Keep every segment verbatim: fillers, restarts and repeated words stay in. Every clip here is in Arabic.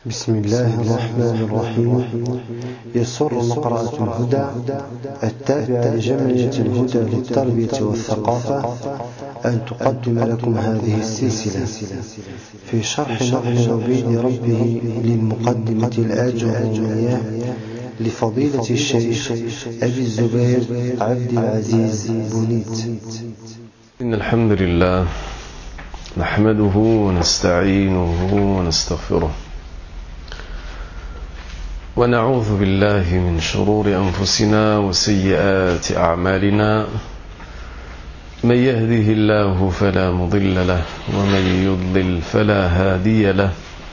بسم الله الرحمن الرحيم. يسر مقرأة الهدى التابعة لجمعية الهدى للتربية والثقافة أن تقدم لكم هذه السلسلة في شرح نظم عبيد ربه للمقدمة الآجرومية لفضيلة الشيخ أبي الزبير عبد العزيز بنيت. إن الحمد لله نحمده ونستعينه ونستغفره ونعوذ بالله من شرور أنفسنا وسيئات أعمالنا. من يهده الله فلا مضل له ومن يضلل فلا هادي له،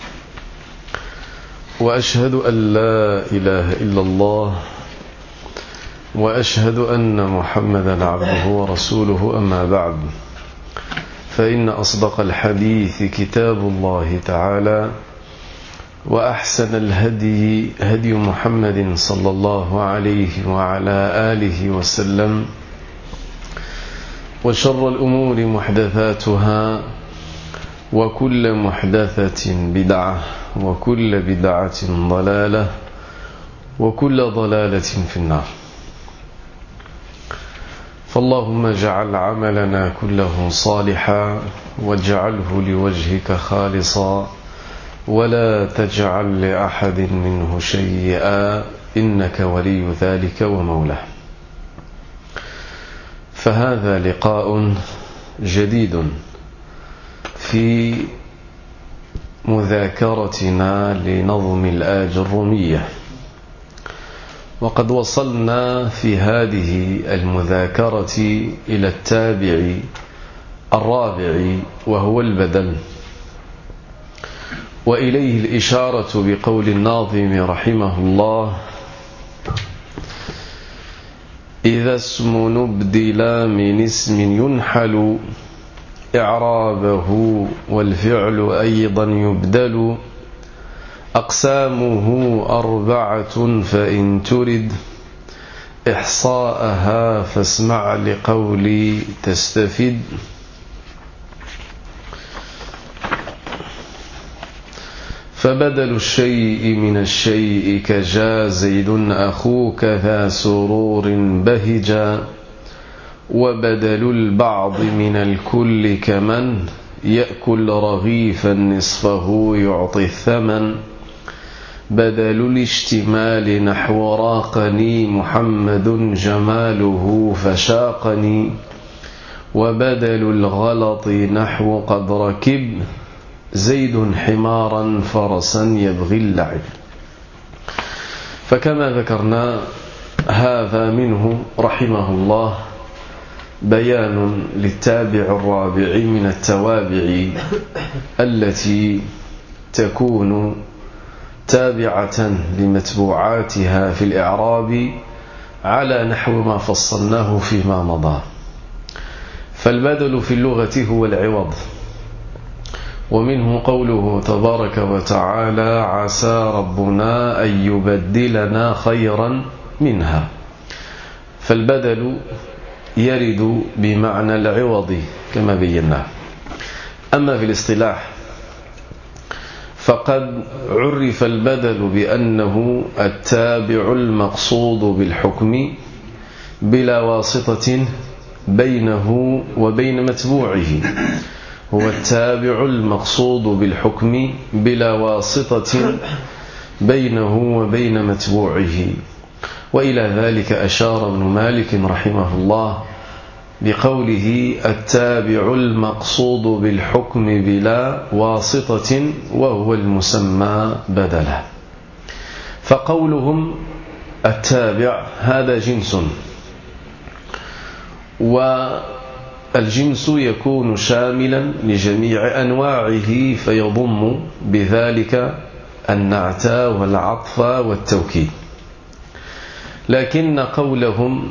وأشهد أن لا إله إلا الله وأشهد أن محمدا عبده ورسوله. أما بعد، فإن أصدق الحديث كتاب الله تعالى، وأحسن الهدي هدي محمد صلى الله عليه وعلى آله وسلم، وشر الأمور محدثاتها، وكل محدثة بدعة، وكل بدعة ضلالة، وكل ضلالة في النار. فاللهم اجعل عملنا كله صالحا واجعله لوجهك خالصا، ولا تجعل لأحد منه شيئا، إنك ولي ذلك ومولاه. فهذا لقاء جديد في مذاكرتنا لنظم الآجرومية، وقد وصلنا في هذه المذاكرة إلى التابع الرابع وهو البدل، وإليه الإشارة بقول الناظم رحمه الله: إذا اسم نبدل من اسم ينحل إعرابه والفعل أيضا يبدل، أقسامه أربعة فإن ترد إحصاءها فاسمع لقولي تستفد. فبدل الشيء من الشيء كجا زيد أخوك ذا سرور بهجا، وبدل البعض من الكل كمن يأكل رغيفا نصفه يعطي الثمن. بدل الاشتمال نحو راقني محمد جماله فشاقني، وبدل الغلط نحو قد ركب زيد حمارا فرسا يبغي اللعب. فكما ذكرنا، هذا منه رحمه الله بيان للتابع الرابع من التوابع التي تكون تابعة لمتبوعاتها في الإعراب على نحو ما فصلناه فيما مضى. فالبدل في اللغة هو العوض، ومنه قوله تبارك وتعالى: عسى ربنا أن يبدلنا خيرا منها. فالبدل يرد بمعنى العوض كما بيناه. أما في الاصطلاح فقد عرف البدل بأنه التابع المقصود بالحكم بلا واسطة بينه وبين متبوعه. هو التابع المقصود بالحكم بلا واسطة بينه وبين متبوعه. وإلى ذلك أشار ابن مالك رحمه الله بقوله: التابع المقصود بالحكم بلا واسطة، وهو المسمى بدلا. فقولهم التابع هذا جنس، والجنس يكون شاملا لجميع أنواعه، فيضم بذلك النعت والعطف والتوكيد. لكن قولهم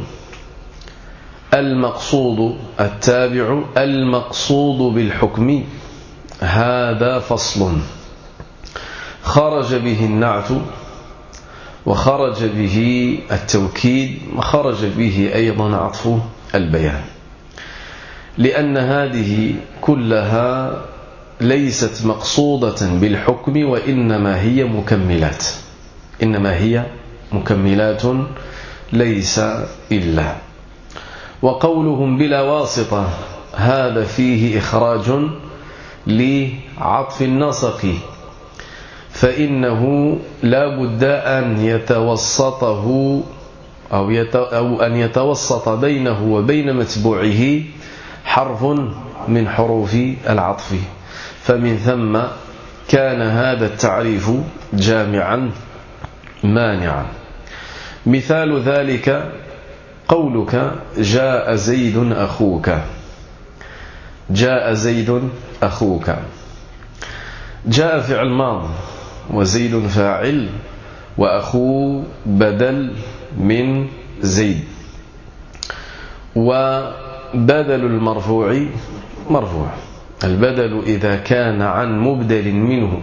المقصود التابع المقصود بالحكم، هذا فصل خرج به النعت، وخرج به التوكيد، وخرج به أيضا عطف البيان، لأن هذه كلها ليست مقصودة بالحكم وإنما هي مكملات إنما هي مكملات ليس إلا. وقولهم بلا واسطة هذا فيه إخراج لعطف النسق، فإنه لا بد أن يتوسطه أو, يت أو أن يتوسط بينه وبين متبوعه حرف من حروف العطف، فمن ثم كان هذا التعريف جامعا مانعا. مثال ذلك قولك جاء زيد أخوك. جاء زيد أخوك، جاء فعل ماض وزيد فاعل وأخو بدل من زيد، وبدل المرفوع مرفوع. البدل إذا كان عن مبدل منه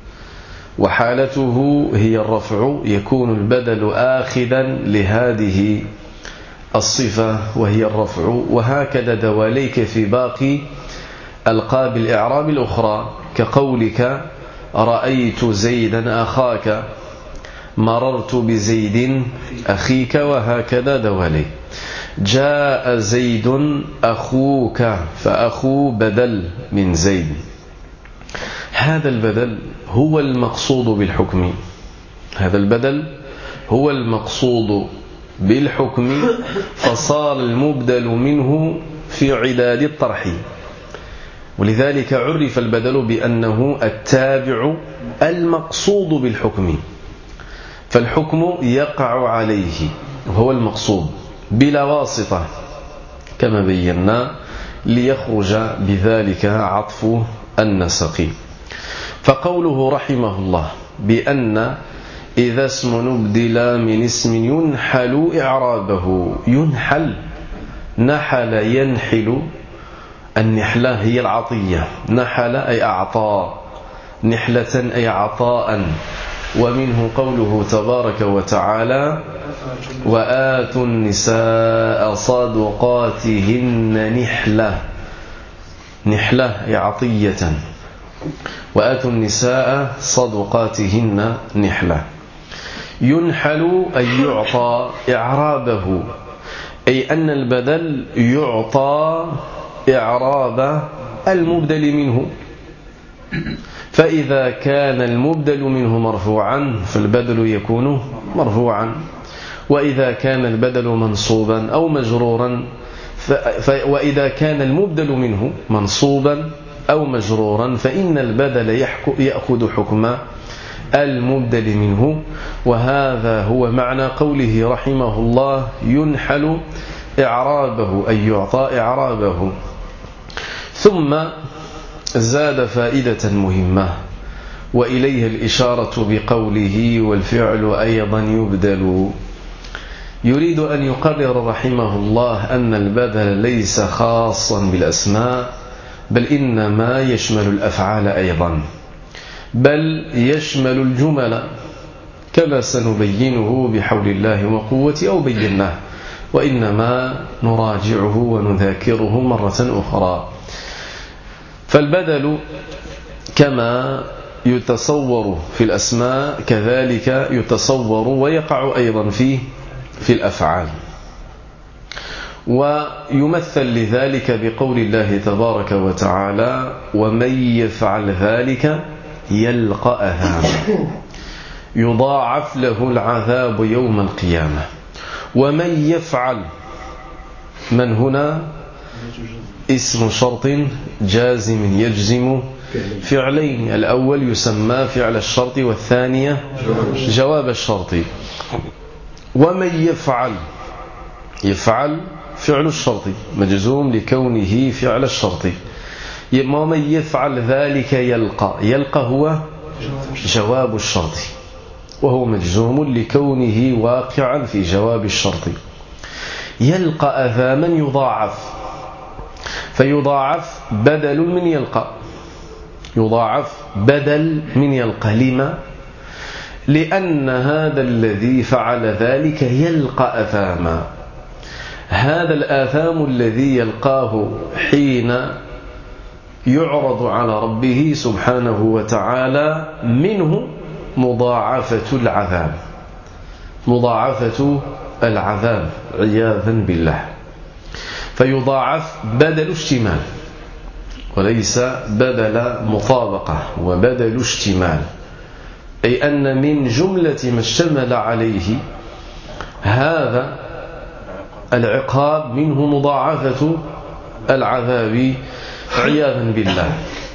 وحالته هي الرفع يكون البدل آخذا لهذه الصفة وهي الرفع. وهكذا دواليك في باقي ألقاب الإعراب الأخرى كقولك رأيت زيدا أخاك، مررت بزيد أخيك، وهكذا دوالي. جاء زيد أخوك، فأخو بدل من زيد. هذا البدل هو المقصود بالحكم هذا البدل هو المقصود بالحكم فصار المبدل منه في عداد الطرح، ولذلك عرف البدل بأنه التابع المقصود بالحكم، فالحكم يقع عليه وهو المقصود بلا واسطة كما بينا، ليخرج بذلك عطف النسق. فقوله رحمه الله بأن إذا اسم نبدل من اسم ينحل إعرابه، ينحل نحل ينحل، النحلة هي العطية، نحل أي أعطى، نحلة أي عطاء. ومنه قوله تبارك وتعالى وآتوا النساء صدقاتهن نحلة، نحلة أي عطية، وآتوا النساء صدقاتهن نحلة. ينحل أي يعطى إعرابه، أي أن البدل يعطى إعراب المبدل منه، فإذا كان المبدل منه مرفوعا فالبدل يكون مرفوعا، وإذا كان البدل منصوبا أو مجرورا ف... ف... وإذا كان المبدل منه منصوبا أو مجرورا فإن البدل يحك... يأخذ حكم المبدل منه. وهذا هو معنى قوله رحمه الله ينحل إعرابه أي يعطى إعرابه. ثم زاد فائدة مهمة وإليها الإشارة بقوله والفعل أيضا يبدل. يريد أن يقرر رحمه الله أن البدل ليس خاصا بالأسماء، بل إنما يشمل الأفعال أيضا، بل يشمل الجمل كما سنبينه بحول الله وقوته أو بيناه، وإنما نراجعه ونذاكره مرة أخرى. فالبدل كما يتصور في الأسماء كذلك يتصور ويقع أيضا فيه في الأفعال. ويمثل لذلك بقول الله تبارك وتعالى ومن يفعل ذلك يلقى أثاما يضاعف له العذاب يوم القيامة. ومن يفعل، من هنا اسم شرط جازم يجزم فعلين، الأول يسمى فعل الشرط والثانية جواب الشرط. ومن يفعل، يفعل فعل الشرط مجزوم لكونه فعل الشرط. ومن يفعل ذلك يلقى، يلقى هو جواب الشرط وهو مجزوم لكونه واقعا في جواب الشرط. يلقى أثاما يضاعف، فيضاعف بدل من يلقى، يضاعف بدل من يلقى. لما؟ لأن هذا الذي فعل ذلك يلقى أثاما، هذا الآثام الذي يلقاه حين يعرض على ربه سبحانه وتعالى منه مضاعفة العذاب مضاعفة العذاب عياذا بالله. فيضاعف بدل اشتمال وليس بدل مطابقة وبدل اشتمال، أي أن من جملة ما اشتمل عليه هذا العقاب منه مضاعفة العذاب عياذا بالله.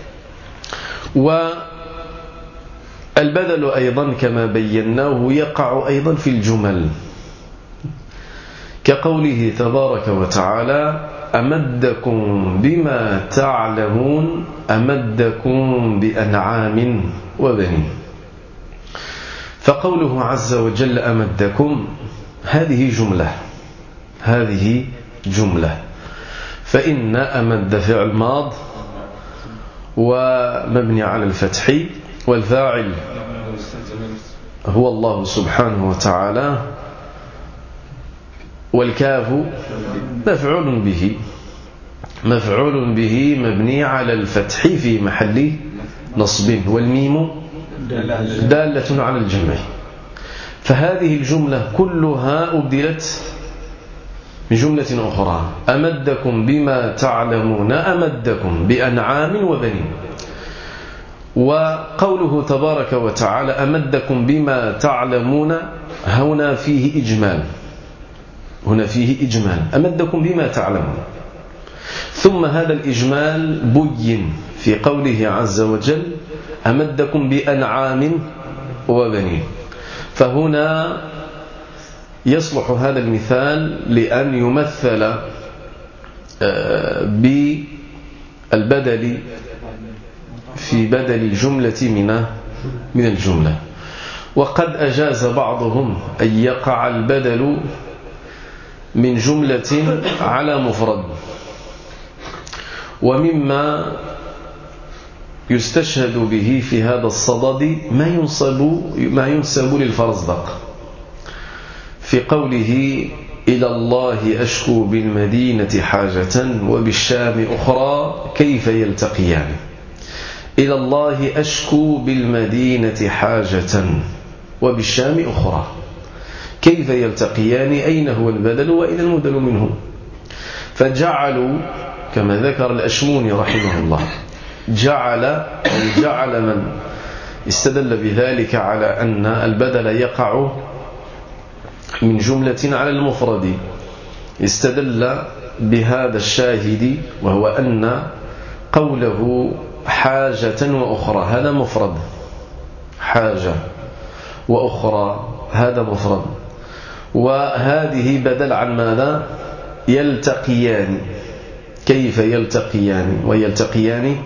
والبدل أيضا كما بيناه يقع أيضا في الجمل، كقوله تبارك وتعالى أمدكم بما تعلمون أمدكم بأنعام وبنين. فقوله عز وجل أمدكم هذه جملة هذه جملة فإن أمد فعل ماض ومبني على الفتح، والفاعل هو الله سبحانه وتعالى، والكاف مفعول به مفعول به مبني على الفتح في محل نصب، والميم دالة على الجمع. فهذه الجملة كلها أبدلت من جملة أخرى، أمدكم بما تعلمون أمدكم بأنعام وبنين. وقوله تبارك وتعالى أمدكم بما تعلمون هنا فيه إجمال هنا فيه إجمال أمدكم بما تعلمون، ثم هذا الإجمال بين في قوله عز وجل أمدكم بأنعام وبنين. فهنا يصلح هذا المثال لأن يمثل بالبدل في بدل الجملة من من الجملة. وقد أجاز بعضهم أن يقع البدل من جملة على مفرد، ومما يستشهد به في هذا الصدد ما ينسب ما ينسب للفرزدق في قوله إلى الله أشكو بالمدينة حاجة وبالشام أخرى كيف يلتقيان. إلى الله أشكو بالمدينة حاجة وبالشام أخرى كيف يلتقيان، أين هو البدل وأين المبدل منه؟ فجعلوا كما ذكر الأشموني رحمه الله جعل أو جعل من استدل بذلك على أن البدل يقع من جملة على المفرد استدل بهذا الشاهد، وهو أن قوله حاجة وأخرى هذا مفرد، حاجة وأخرى هذا مفرد، وهذه بدل عن ماذا؟ يلتقيان. كيف يلتقيان؟ ويلتقيان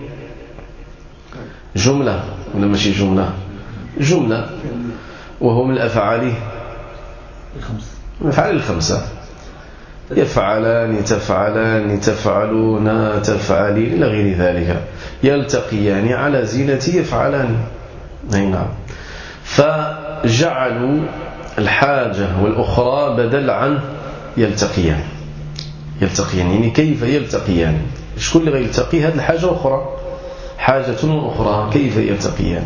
جملة ولا ماشي جملة؟ جملة، وهو من الأفعال الأفعال الخمسة، يفعلان تفعلان تفعلون تفعلين إلى غير ذلك. يلتقيان على زينة يفعلان. نعم. فجعلوا الحاجة والأخرى بدل عن يلتقيان. يلتقيان يعني كيف يلتقيان؟ شكون اللي غيلتقي؟ هذه الحاجة أخرى، حاجة أخرى كيف يلتقيان.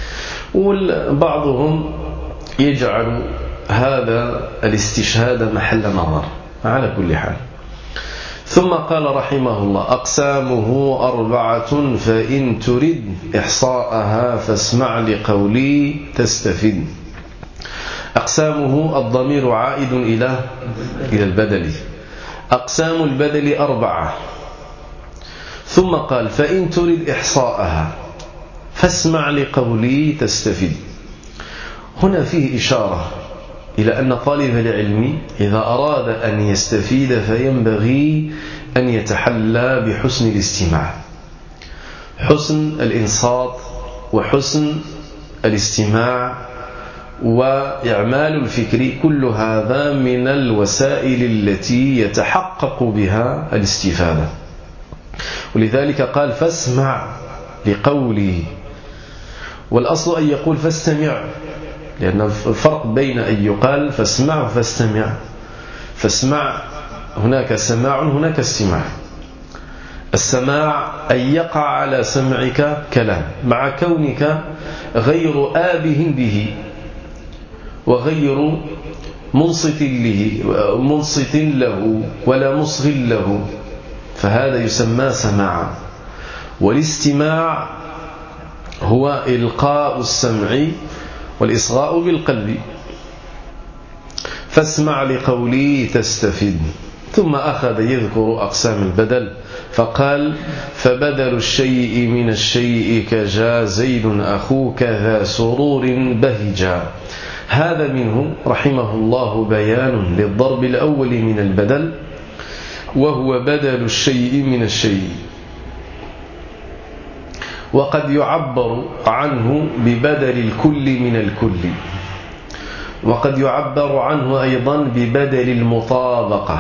وبعضهم يجعل هذا الاستشهاد محل نظر. على كل حال، ثم قال رحمه الله أقسامه أربعة فإن ترد إحصاءها فاسمع لقولي تستفد. أقسامه الضمير عائد إلى إلى البدل. أقسام البدل أربعة، ثم قال فإن ترد إحصاءها فاسمع لقولي تستفد. هنا فيه إشارة إلى أن طالب العلم إذا أراد أن يستفيد فينبغي أن يتحلى بحسن الاستماع، حسن الإنصات وحسن الاستماع وإعمال الفكر، كل هذا من الوسائل التي يتحقق بها الاستفادة. ولذلك قال فاسمع لقولي، والأصل أن يقول فاستمع، لأن الفرق بين أن يقال فاسمع وفاستمع. فاسمع هناك سماع هناك استماع. السماع أن يقع على سمعك كلام مع كونك غير آبه به وغير منصت له منصت له ولا مصغ له، فهذا يسمى سماعا. والاستماع هو إلقاء السمع والإصغاء بالقلب. فاسمع لقولي تستفد. ثم أخذ يذكر أقسام البدل فقال: فبدل الشيء من الشيء كجا زيد أخوك ذا سرور بهجا. هذا منه رحمه الله بيان للضرب الأول من البدل، وهو بدل الشيء من الشيء. وقد يعبر عنه ببدل الكل من الكل، وقد يعبر عنه أيضا ببدل المطابقة،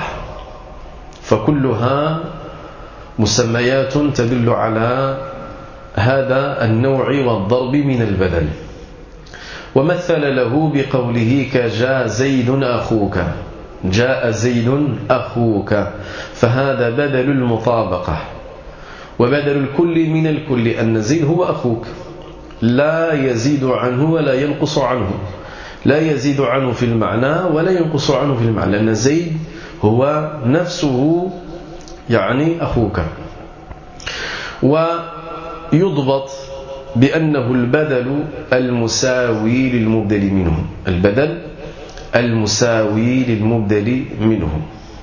فكلها مسميات تدل على هذا النوع والضرب من البدل. ومثل له بقوله: كجاء زيد أخوك، جاء زيد أخوك، فهذا بدل المطابقة. وبدل الكل من الكل أن زيد هو أخوك، لا يزيد عنه ولا ينقص عنه، لا يزيد عنه في المعنى ولا ينقص عنه في المعنى، لأن زيد هو نفسه يعني أخوك. ويضبط بأنه البدل المساوي للمبدل منه، البدل المساوي للمبدل منه.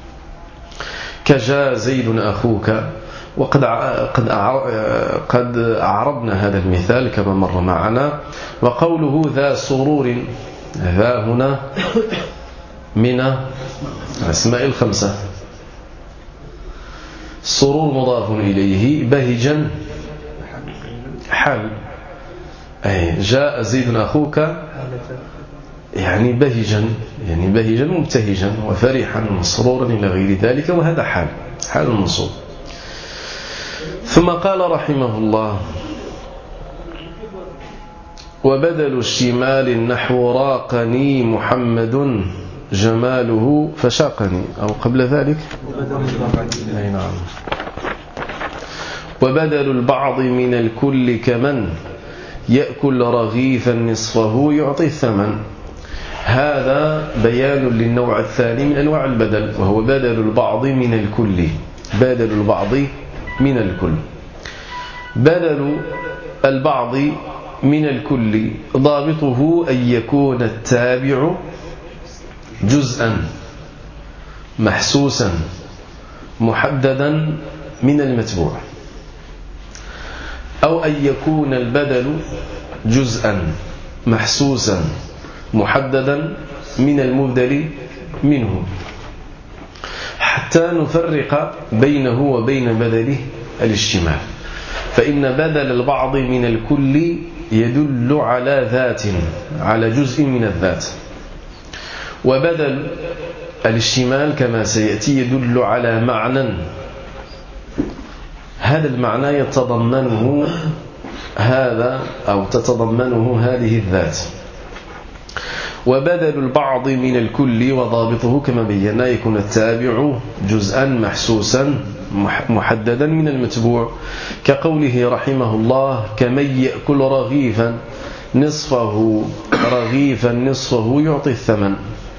كجاء زيد أخوك، وقد قد قد أعرضنا هذا المثال كما مر معنا. وقوله ذا سرور، ذا هنا من أسماء الخمسة، السرور مضاف إليه، بهجا حال، أي جاء زيد أخوك يعني بهجا، يعني بهجا مبتهجا وفرحا مسرورا إلى غير ذلك، وهذا حال حال المنصوب. ثم قال رحمه الله: وبدل الشمال نحو راقني محمد جماله فشاقني، أو قبل ذلك أي نعم. وبدل البعض من الكل كمن يأكل رغيفا نصفه يعطي الثمن. هذا بيان للنوع الثاني من أنواع البدل، وهو بدل البعض من الكل. بدل البعض من الكل. بدل البعض من الكل ضابطه أن يكون التابع جزءا محسوسا محددا من المتبوع، أو أن يكون البدل جزءا محسوسا محددا من المبدل منه، حتى نفرق بينه وبين بدله الاشتمال. فإن بدل البعض من الكل يدل على ذات، على جزء من الذات، وبدل الاشتمال كما سيأتي يدل على معنى، هذا المعنى يتضمنه هذا أو تتضمنه هذه الذات. وبدل البعض من الكل وضابطه كما بينا يكون التابع جزءا محسوسا محددا من المتبوع، كقوله رحمه الله: كمن يأكل رغيفا نصفه رغيفا نصفه يعطي الثمن.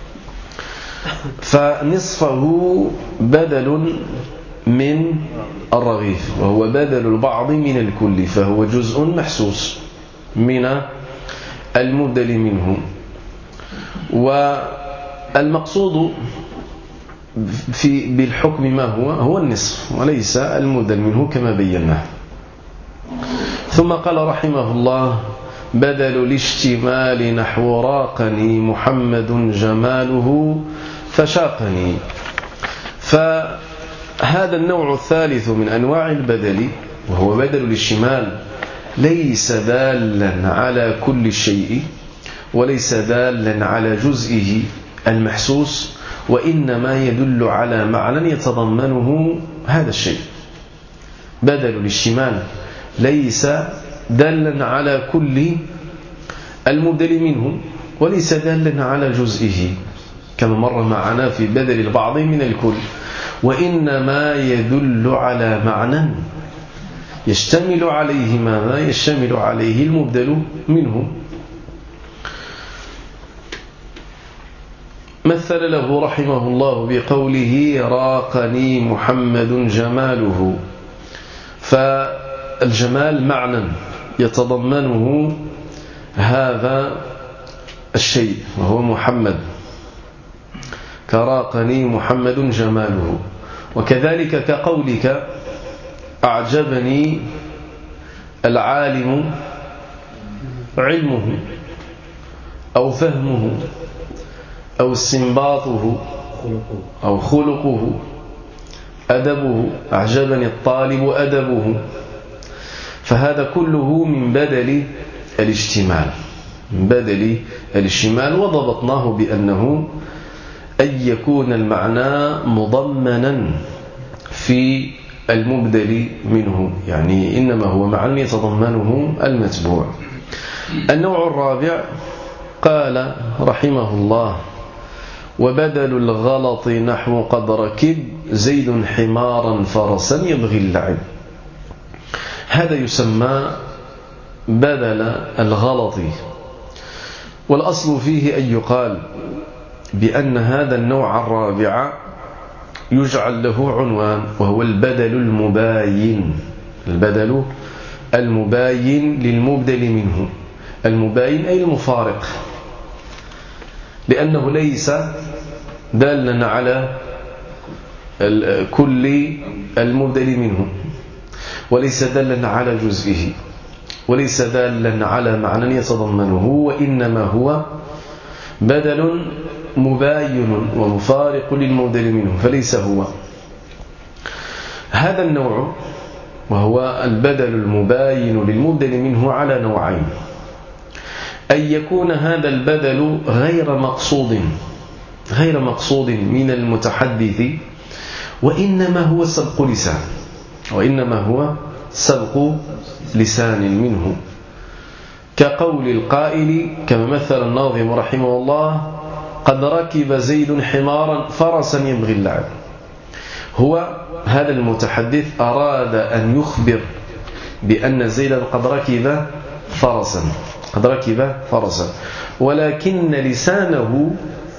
فنصفه بدل من الرغيف، وهو بدل البعض من الكل، فهو جزء محسوس من المبدل منه. والمقصود في بالحكم ما هو هو النصف وليس المبدل منه كما بيناه. ثم قال رحمه الله: بدل الاشتمال نحو راقني محمد جماله فشاقني. فهذا النوع الثالث من أنواع البدل، وهو بدل الاشتمال، ليس دالا على كل شيء وليس دالا على جزئه المحسوس، وإنما يدل على معنى يتضمنه هذا الشيء. بدل الاشتمال ليس دالا على كل المبدل منه وليس دالا على جزئه كما مر معنا في بدل البعض من الكل، وإنما يدل على معنى يشتمل عليه ماذا؟ يشتمل عليه المبدل منه. مثل له رحمه الله بقوله راقني محمد جماله، فالجمال معنى يتضمنه هذا الشيء وهو محمد، كراقني محمد جماله. وكذلك كقولك أعجبني العالم علمه أو فهمه أو استنباطه أو خلقه أدبه، أعجبني الطالب أدبه. فهذا كله من بدل الاشتمال، من بدل الاشتمال. وضبطناه بأنه أن يكون المعنى مضمنا في المبدل منه، يعني إنما هو معنى يتضمنه المتبوع. النوع الرابع قال رحمه الله وبدل الغلط نحو قد ركب زيد حمارا فرسا يبغي اللعب. هذا يسمى بدل الغلط، والأصل فيه أن يقال بأن هذا النوع الرابع يجعل له عنوان، وهو البدل المباين. البدل المباين للمبدل منه، المباين أي المفارق، لأنه ليس دالا على كل المبدل منه، وليس دالا على جزئه، وليس دالا على معنى يتضمنه، وإنما هو بدل مباين ومفارق للمبدل منه، فليس هو. هذا النوع وهو البدل المباين للمبدل منه على نوعين: أن يكون هذا البدل غير مقصود غير مقصود من المتحدث، وإنما هو سبق لسان وإنما هو سبق لسان منه، كقول القائل كما مثل الناظم رحمه الله قد ركب زيد حمارا فرسا يبغي اللعب. هو هذا المتحدث أراد أن يخبر بأن زيدا قد ركب فرسا قد ركب فرسا ولكن لسانه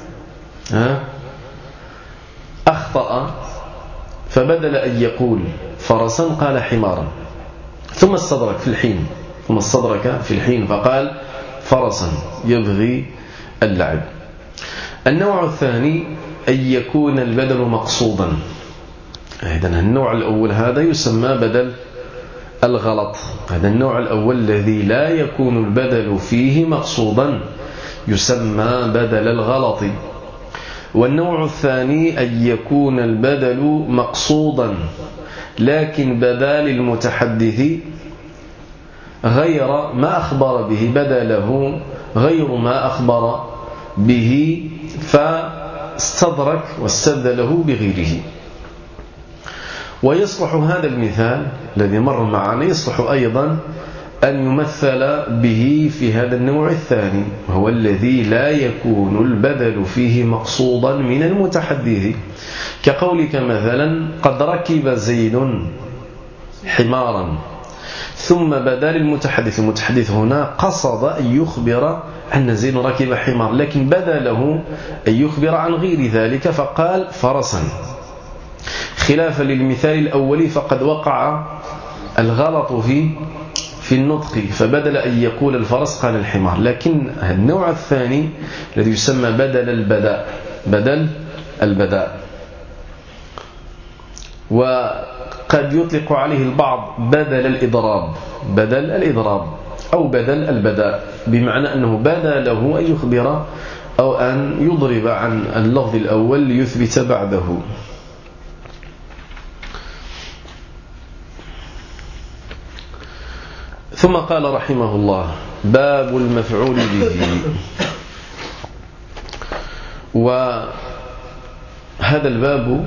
أخطأ، فبدل أن يقول فرسا قال حمارا، ثم استدرك في الحين ثم استدرك في الحين فقال فرسا يبغي اللعب. النوع الثاني أن يكون البدل مقصودا. إذن النوع الأول هذا يسمى بدل الغلط. هذا النوع الأول الذي لا يكون البدل فيه مقصودا يسمى بدل الغلط. والنوع الثاني أن يكون البدل مقصودا لكن بدال المتحدث غير ما أخبر به، بدله غير ما أخبر به، فاستدرك واستبدله بغيره. ويصلح هذا المثال الذي مر معنا يصلح أيضا أن يمثل به في هذا النوع الثاني، وهو الذي لا يكون البدل فيه مقصودا من المتحدث، كقولك مثلا قد ركب زيد حمارا، ثم بدل المتحدث المتحدث هنا قصد أن يخبر أن زيد ركب حمار، لكن بدله أن يخبر عن غير ذلك فقال فرسا، خلافا للمثال الأول فقد وقع الغلط في في النطق، فبدل أن يقول الفرس قال الحمار. لكن النوع الثاني الذي يسمى بدل البداء بدل البداء وقد يطلق عليه البعض بدل الإضراب بدل الإضراب أو بدل البداء، بمعنى أنه بدا له أن يخبر أو أن يضرب عن اللفظ الأول ليثبت بعده. ثم قال رحمه الله باب المفعول به. وهذا الباب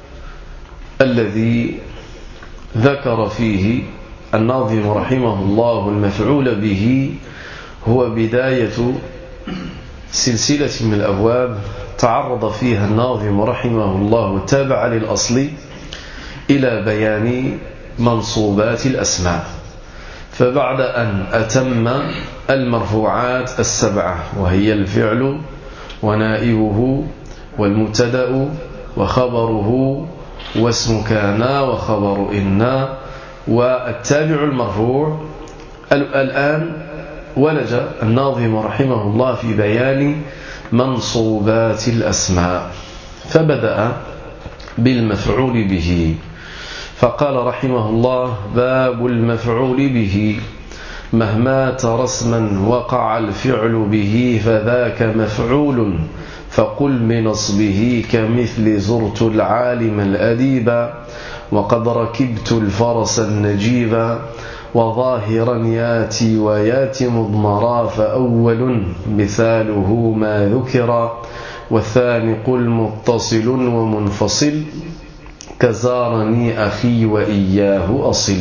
الذي ذكر فيه الناظم رحمه الله المفعول به هو بداية سلسلة من الأبواب تعرض فيها الناظم رحمه الله تابع للأصل إلى بيان منصوبات الأسماء. فبعد أن أتم المرفوعات السبعة وهي الفعل ونائبه والمبتدأ وخبره واسم كان وخبر إن والتابع المرفوع، الآن ولج الناظم رحمه الله في بيان منصوبات الأسماء، فبدأ بالمفعول به، فقال رحمه الله: باب المفعول به، مهما ترى اسما وقع الفعل به فذاك مفعول، فقل بنصبه كمثل زرت العالم الأديب وقد ركبت الفرس النجيب، وظاهرا ياتي وياتي مضمرا، فأول مثاله ما ذكر، والثاني قل متصل ومنفصل، كزارني أخي وإياه أصل.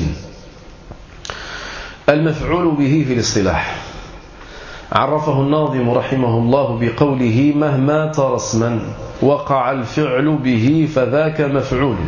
المفعول به في الاصطلاح عرفه الناظم رحمه الله بقوله: مهما ترى اسما وقع الفعل به فذاك مفعول،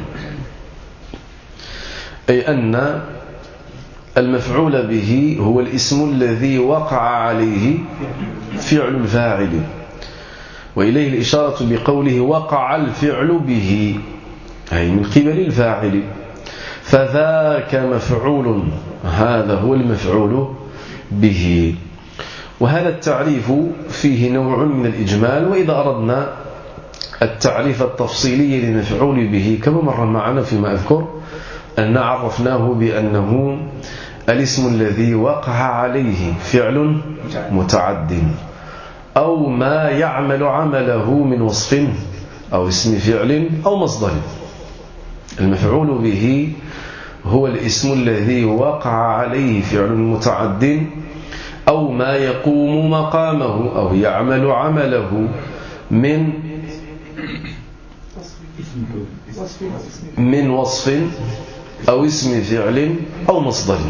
أي أن المفعول به هو الاسم الذي وقع عليه فعل الفاعل، وإليه الإشارة بقوله وقع الفعل به، أي من قبل الفاعل، فذاك مفعول، هذا هو المفعول به. وهذا التعريف فيه نوع من الإجمال، وإذا أردنا التعريف التفصيلي للمفعول به كما مر معنا فيما أذكر أن عرفناه بأنه الاسم الذي وقع عليه فعل متعد أو ما يعمل عمله من وصف أو اسم فعل أو مصدر. المفعول به هو الاسم الذي وقع عليه فعل متعد أو ما يقوم مقامه أو يعمل عمله من من وصف أو اسم فعل أو مصدر.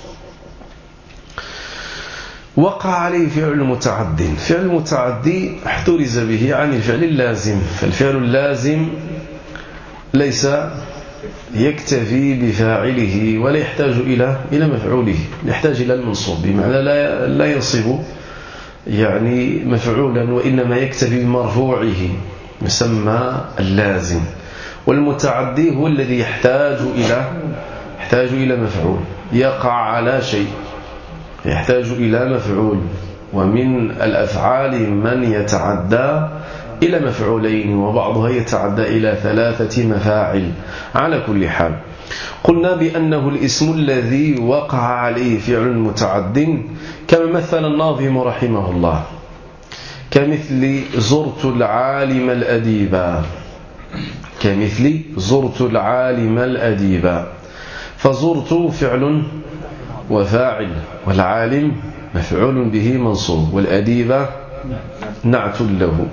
وقع عليه فعل متعد، فعل متعدي احترز به عن الفعل اللازم، فالفعل اللازم ليس يكتفي بفاعله ولا يحتاج إلى إلى مفعوله، يحتاج إلى المنصوب، بمعنى لا لا يصب يعني مفعولا، وإنما يكتفي بمرفوعه يسمى اللازم. والمتعدي هو الذي يحتاج إلى يحتاج إلى مفعول، يقع على شيء يحتاج إلى مفعول، ومن الأفعال من يتعدى إلى مفعولين وبعضها يتعدى إلى ثلاثة مفاعل. على كل حال قلنا بأنه الاسم الذي وقع عليه فعل متعد كما مثل الناظم رحمه الله، كمثل زرت العالم الأديب، كمثل زرت العالم الأديب، فزرت فعل وفاعل، والعالم مفعول به منصوب، والأديب نعت له.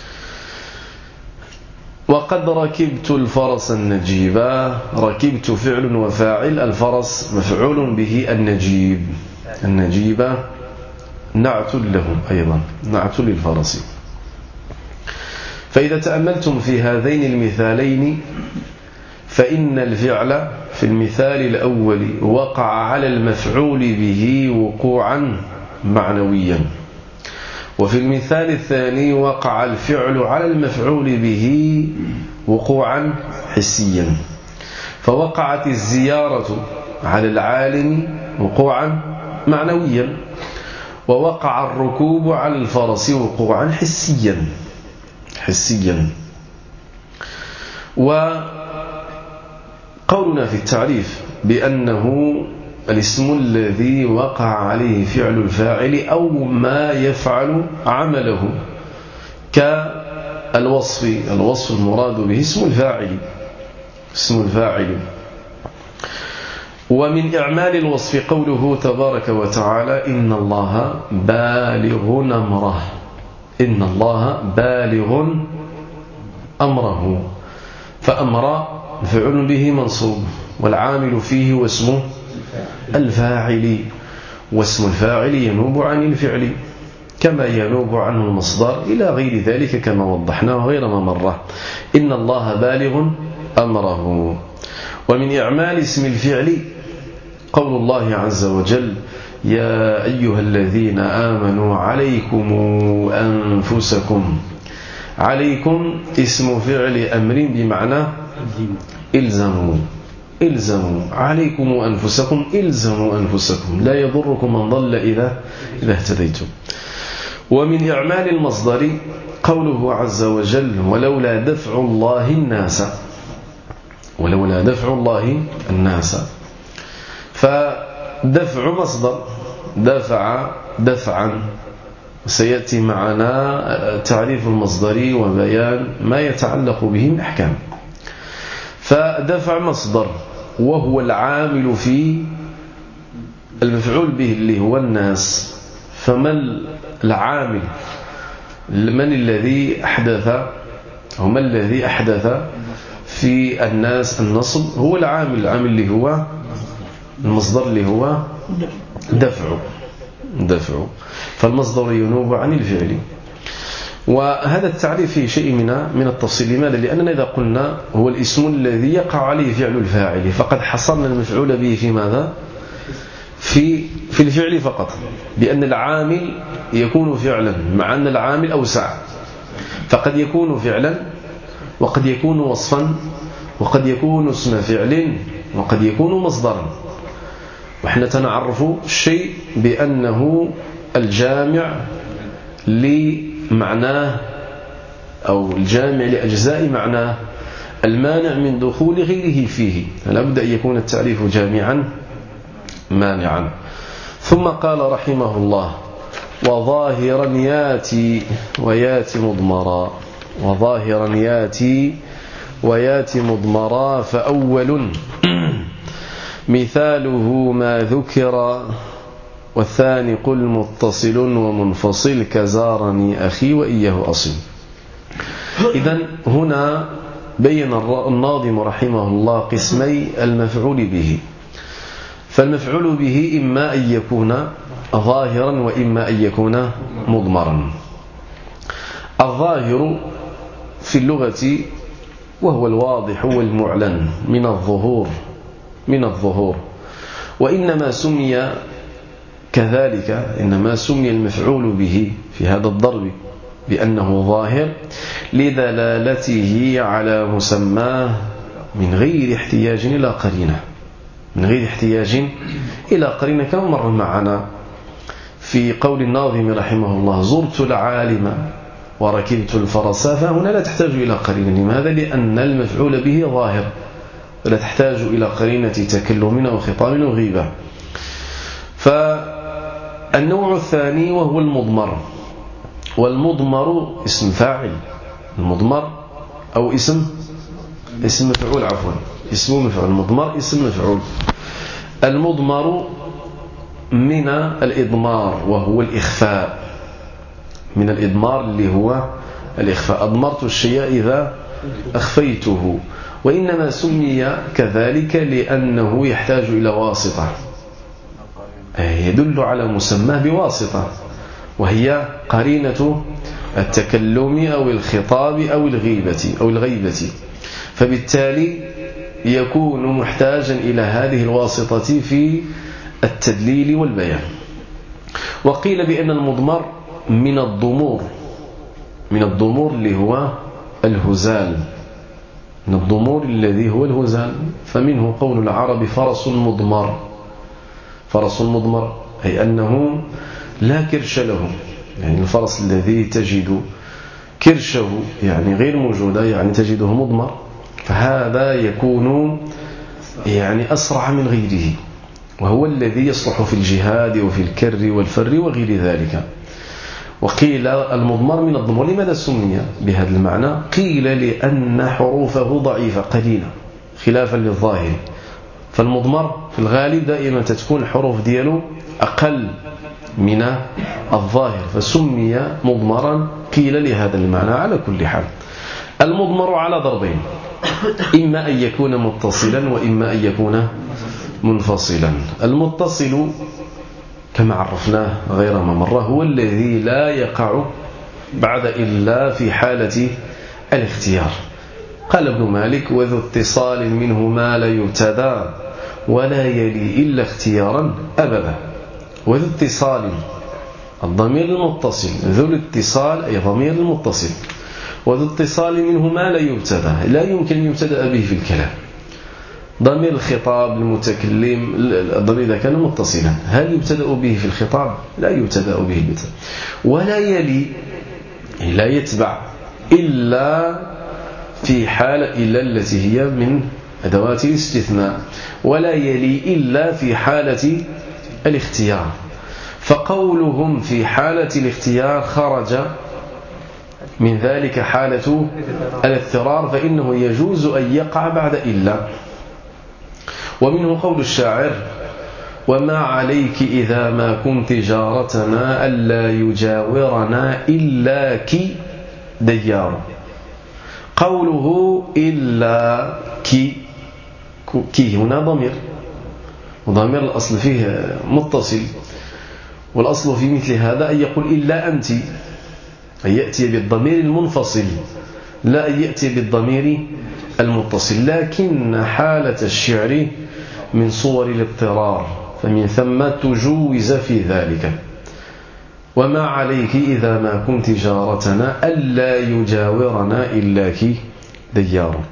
وقد ركبت الفرس النجيب، ركبت فعل وفاعل، الفرس مفعول به النجيب، النجيب نعت له أيضا، نعت للفرس. فإذا تأملتم في هذين المثالين فإن الفعل في المثال الأول وقع على المفعول به وقوعا معنويا، وفي المثال الثاني وقع الفعل على المفعول به وقوعا حسيا، فوقعت الزيارة على العالم وقوعا معنويا، ووقع الركوب على الفرس وقوعا حسيا حسيا. وقولنا في التعريف بأنه الاسم الذي وقع عليه فعل الفاعل أو ما يفعل عمله كالوصف، الوصف المراد به اسم الفاعل، اسم الفاعل. ومن إعمال الوصف قوله تبارك وتعالى: إن الله بالغ أمره، إن الله بالغ أمره، فأمر فعل به منصوب، والعامل فيه واسمه الفاعل، واسم الفاعل ينوب عن الفعل. كما ينوب عنه المصدر إلى غير ذلك كما وضحناه غير ما مرة. إن الله بالغ أمره. ومن إعمال اسم الفعل قول الله عز وجل يا أيها الذين آمنوا عليكم أنفسكم. عليكم اسم فعل أمر بمعنى إلزموا إلزموا عليكم أنفسكم إلزموا أنفسكم لا يضركم من ضل إذا إذا اهتديتم. ومن إعمال المصدر قوله عز وجل ولولا دفع الله الناس ولولا دفع الله الناس. فدفع مصدر دفع دفعا، سيأتي معنا تعريف المصدر وبيان ما يتعلق به من أحكام. فدفع مصدر وهو العامل في المفعول به اللي هو الناس. فمن العامل من الذي أحدث أو ما الذي أحدث في الناس النصب؟ هو العامل العامل اللي هو المصدر اللي هو دفع دفع فالمصدر ينوب عن الفعل. وهذا التعريف فيه شيء من من التفصيل. لماذا؟ لأننا إذا قلنا هو الاسم الذي يقع عليه فعل الفاعل فقد حصرنا المفعول به في ماذا؟ في في الفعل فقط، بأن العامل يكون فعلا مع أن العامل أوسع، فقد يكون فعلا وقد يكون وصفا وقد يكون اسم فعل وقد يكون مصدرا. وإحنا تنعرف الشيء بأنه الجامع لمعناه أو الجامع لأجزاء معناه المانع من دخول غيره فيه، فلا بد أن يكون التعريف جامعا مانعا. ثم قال رحمه الله وظاهرا ياتي وياتي مضمرا. وظاهرا ياتي وياتي مضمرا. فأول مثاله ما ذكر والثاني قل متصل ومنفصل كزارني أخي وإياه أصل. إذن هنا بين الناظم رحمه الله قسمي المفعول به. فالمفعول به إما أن يكون ظاهرا وإما أن يكون مضمرا. الظاهر في اللغة وهو الواضح والمعلن من الظهور من الظهور وإنما سمي كذلك إنما سمي المفعول به في هذا الضرب بأنه ظاهر لدلالته على مسماه من غير احتياج إلى قرينة من غير احتياج إلى قرينة كما مر معنا في قول الناظم رحمه الله زرت العالم وركبت الفرس. فهنا لا تحتاج إلى قرينة. لماذا؟ لأن المفعول به ظاهر لا تحتاج إلى قرينة تكلم أو خطاب أو غيبة. فالنوع الثاني وهو المضمر. والمضمر اسم فاعل المضمر أو اسم اسم مفعول عفوا اسم مفعول. المضمر اسم مفعول. المضمر من الإضمار وهو الإخفاء من الإضمار اللي هو الإخفاء. أضمرت الشيء إذا أخفيته. وإنما سمي كذلك لأنه يحتاج إلى واسطة يدل على مسماه بواسطة وهي قرينة التكلم أو الخطاب أو الغيبة أو الغيبة. فبالتالي يكون محتاجا إلى هذه الواسطة في التدليل والبيان. وقيل بأن المضمر من الضمور من الضمور اللي هو الهزال من الضمور الذي هو الهزال. فمنه قول العرب فرس مضمر. فرس مضمر أي أنه لا كرش له، يعني الفرس الذي تجد كرشه يعني غير موجودة يعني تجده مضمر، فهذا يكون يعني أسرع من غيره وهو الذي يصلح في الجهاد وفي الكر والفر وغير ذلك. وقيل المضمر من الضمور. لماذا سمي بهذا المعنى؟ قيل لأن حروفه ضعيفة قليلة خلافا للظاهر. فالمضمر في الغالب دائما تكون الحروف دياله أقل من الظاهر فسمي مضمرا قيل لهذا المعنى. على كل حال المضمر على ضربين، إما أن يكون متصلا وإما أن يكون منفصلا. المتصل كما عرفناه غير ما مرة هو الذي لا يقع بعد إلا في حالة الاختيار. قال ابن مالك: وذو اتصال منه ما لا يبتدى ولا يلي إلا اختيارا أبدا. وذو اتصال الضمير المتصل، ذو الاتصال أي ضمير المتصل، وذو اتصال منه ما لا يبتدى لا يمكن أن يبتدأ به في الكلام. ضمير الخطاب المتكلم الضمير إذا كان متصلا هل يبتدأ به في الخطاب؟ لا يبتدأ به بتاء. ولا يلي لا يتبع إلا في حالة إلا التي هي من أدوات الاستثناء، ولا يلي إلا في حالة الاختيار. فقولهم في حالة الاختيار خرج من ذلك حالة الاضطرار، فإنه يجوز أن يقع بعد إلا. ومنه قول الشاعر: وما عليك إذا ما كنت جارتنا ألا يجاورنا إلا كي ديار. قوله إلا كي، كي هنا ضمير، وضمير الأصل فيه متصل، والأصل في مثل هذا أن يقول إلا أنت، أن يأتي بالضمير المنفصل لا أن يأتي بالضمير المتصل. لكن حالة الشعر من صور الاضطرار، فمن ثم تجوز في ذلك. وما عليك إذا ما كنت جارتنا ألا يجاورنا إلا كي ديار.